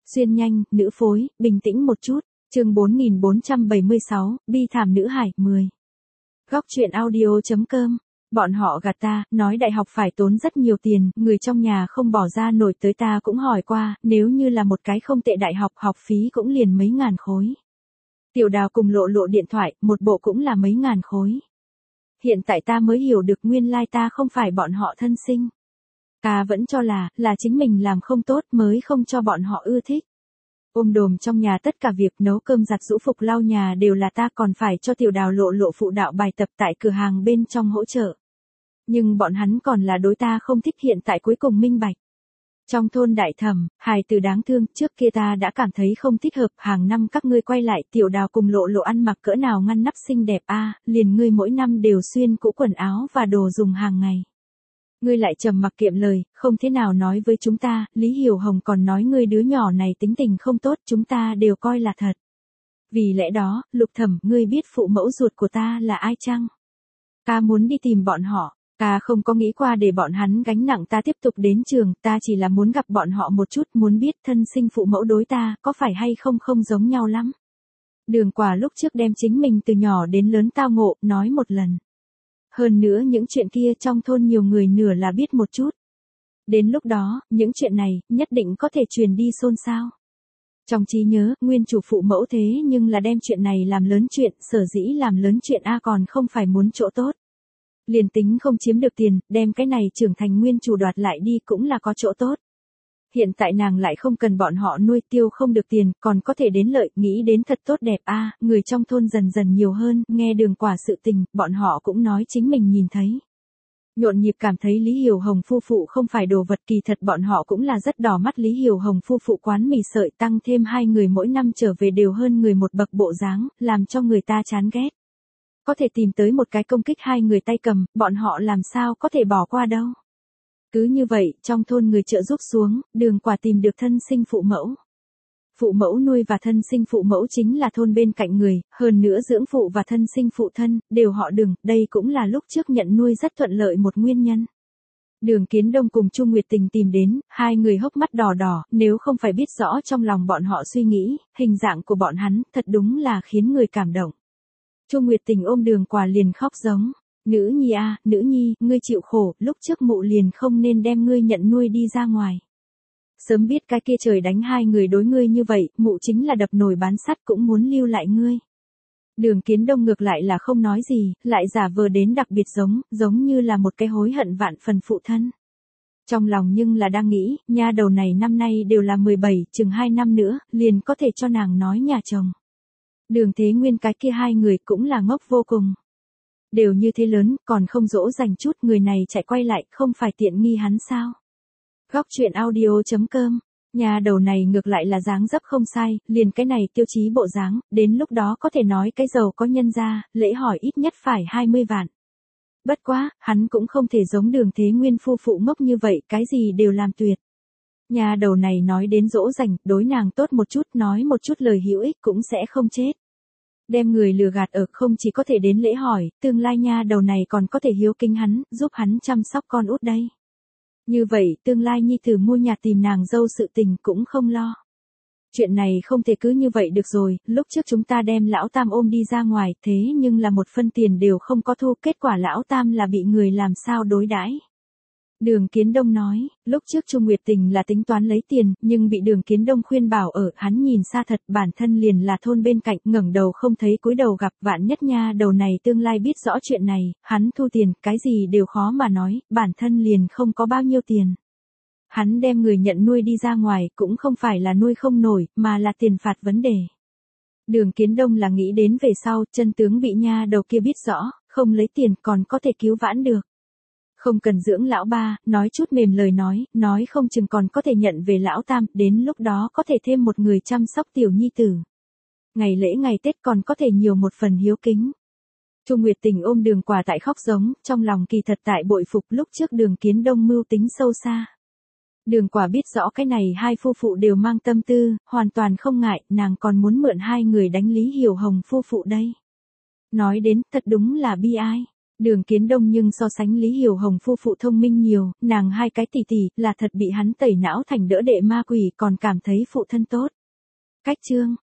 Xuyên nhanh, nữ phối, bình tĩnh một chút. Chương 4476, bi thảm nữ hải, 10. Góc truyện audio.com. Bọn họ gạt ta, nói đại học phải tốn rất nhiều tiền, người trong nhà không bỏ ra nổi, tới ta cũng hỏi qua, nếu như là một cái không tệ đại học, học phí cũng liền mấy ngàn khối. Tiểu Đào cùng Lộ Lộ điện thoại, một bộ cũng là mấy ngàn khối. Hiện tại ta mới hiểu được nguyên lai ta không phải bọn họ thân sinh. Ta vẫn cho là chính mình làm không tốt mới không cho bọn họ ưa thích. Ôm đồm trong nhà tất cả việc nấu cơm giặt giũ phục lau nhà đều là ta, còn phải cho Tiểu Đào Lộ Lộ phụ đạo bài tập tại cửa hàng bên trong hỗ trợ. Nhưng bọn hắn còn là đối ta không thích, hiện tại cuối cùng minh bạch. Trong thôn đại thẩm, hài tử đáng thương, trước kia ta đã cảm thấy không thích hợp, hàng năm các ngươi quay lại, Tiểu Đào cùng Lộ Lộ ăn mặc cỡ nào ngăn nắp xinh đẹp a, liền ngươi mỗi năm đều xuyên cũ quần áo và đồ dùng hàng ngày. Ngươi lại trầm mặc kiệm lời, không thế nào nói với chúng ta, Lý Hiểu Hồng còn nói ngươi đứa nhỏ này tính tình không tốt, chúng ta đều coi là thật. Vì lẽ đó, Lục Thẩm, ngươi biết phụ mẫu ruột của ta là ai chăng? Ta muốn đi tìm bọn họ, ta không có nghĩ qua để bọn hắn gánh nặng ta tiếp tục đến trường, ta chỉ là muốn gặp bọn họ một chút, muốn biết thân sinh phụ mẫu đối ta, có phải hay không không giống nhau lắm. Đường Quả lúc trước đem chính mình từ nhỏ đến lớn tao ngộ, nói một lần. Hơn nữa những chuyện kia trong thôn nhiều người nửa là biết một chút. Đến lúc đó, những chuyện này, nhất định có thể truyền đi xôn xao. Trong trí nhớ, nguyên chủ phụ mẫu thế nhưng là đem chuyện này làm lớn chuyện, sở dĩ làm lớn chuyện còn không phải muốn chỗ tốt. Liền tính không chiếm được tiền, đem cái này trưởng thành nguyên chủ đoạt lại đi cũng là có chỗ tốt. Hiện tại nàng lại không cần bọn họ nuôi, tiêu không được tiền, còn có thể đến lợi, nghĩ đến thật tốt đẹp người trong thôn dần dần nhiều hơn, nghe Đường Quả sự tình, bọn họ cũng nói chính mình nhìn thấy. Nhộn nhịp cảm thấy Lý Hiểu Hồng phu phụ không phải đồ vật, kỳ thật bọn họ cũng là rất đỏ mắt Lý Hiểu Hồng phu phụ quán mì sợi, tăng thêm hai người mỗi năm trở về đều hơn người một bậc bộ dáng, làm cho người ta chán ghét. Có thể tìm tới một cái công kích hai người tay cầm, bọn họ làm sao có thể bỏ qua đâu. Cứ như vậy, trong thôn người trợ giúp xuống, Đường Quả tìm được thân sinh phụ mẫu. Phụ mẫu nuôi và thân sinh phụ mẫu chính là thôn bên cạnh người, hơn nữa dưỡng phụ và thân sinh phụ thân, đều họ Đường, đây cũng là lúc trước nhận nuôi rất thuận lợi một nguyên nhân. Đường Kiến Đông cùng Chu Nguyệt Tình tìm đến, hai người hốc mắt đỏ đỏ, nếu không phải biết rõ trong lòng bọn họ suy nghĩ, hình dạng của bọn hắn, thật đúng là khiến người cảm động. Chu Nguyệt Tình ôm Đường Quả liền khóc giống. Nữ nhi nữ nhi, ngươi chịu khổ, lúc trước mụ liền không nên đem ngươi nhận nuôi đi ra ngoài. Sớm biết cái kia trời đánh hai người đối ngươi như vậy, mụ chính là đập nồi bán sắt cũng muốn lưu lại ngươi. Đường Kiến Đông ngược lại là không nói gì, lại giả vờ đến đặc biệt giống như là một cái hối hận vạn phần phụ thân. Trong lòng nhưng là đang nghĩ, nha đầu này năm nay đều là 17, chừng 2 năm nữa, liền có thể cho nàng nói nhà chồng. Đường Thế Nguyên cái kia hai người cũng là ngốc vô cùng. Đều như thế lớn, còn không dỗ dành chút, người này chạy quay lại, không phải tiện nghi hắn sao? Góc truyện audio.com. Nhà đầu này ngược lại là dáng dấp không sai, liền cái này tiêu chí bộ dáng, đến lúc đó có thể nói cái giàu có nhân ra, lễ hỏi ít nhất phải 20 vạn. Bất quá, hắn cũng không thể giống Đường Thế Nguyên phu phụ ngốc như vậy, cái gì đều làm tuyệt. Nhà đầu này nói đến dỗ dành, đối nàng tốt một chút, nói một chút lời hữu ích cũng sẽ không chết. Đem người lừa gạt ở, không chỉ có thể đến lễ hỏi, tương lai nha đầu này còn có thể hiếu kính hắn, giúp hắn chăm sóc con út đây. Như vậy, tương lai nhi tử mua nhà tìm nàng dâu sự tình cũng không lo. Chuyện này không thể cứ như vậy được rồi, lúc trước chúng ta đem lão Tam ôm đi ra ngoài, thế nhưng là một phân tiền đều không có thu, kết quả lão Tam là bị người làm sao đối đãi. Đường Kiến Đông nói, lúc trước Chu Nguyệt Tình là tính toán lấy tiền, nhưng bị Đường Kiến Đông khuyên bảo ở, hắn nhìn xa thật, bản thân liền là thôn bên cạnh, ngẩng đầu không thấy cúi đầu gặp, vạn nhất nha đầu này tương lai biết rõ chuyện này, hắn thu tiền, cái gì đều khó mà nói, bản thân liền không có bao nhiêu tiền. Hắn đem người nhận nuôi đi ra ngoài, cũng không phải là nuôi không nổi, mà là tiền phạt vấn đề. Đường Kiến Đông là nghĩ đến về sau, chân tướng bị nha đầu kia biết rõ, không lấy tiền còn có thể cứu vãn được. Không cần dưỡng lão ba, nói chút mềm lời nói không chừng còn có thể nhận về lão Tam, đến lúc đó có thể thêm một người chăm sóc tiểu nhi tử. Ngày lễ ngày Tết còn có thể nhiều một phần hiếu kính. Chu Nguyệt Tình ôm Đường Quả tại khóc giống, trong lòng kỳ thật tại bội phục lúc trước Đường Kiến Đông mưu tính sâu xa. Đường Quả biết rõ cái này hai phu phụ đều mang tâm tư, hoàn toàn không ngại, nàng còn muốn mượn hai người đánh Lý Hiểu Hồng phu phụ đây. Nói đến, thật đúng là bi ai. Đường Kiến Đông nhưng so sánh Lý Hiểu Hồng phu phụ thông minh nhiều, nàng hai cái tỷ tỷ là thật bị hắn tẩy não thành đỡ đệ ma quỷ còn cảm thấy phụ thân tốt. Cách chương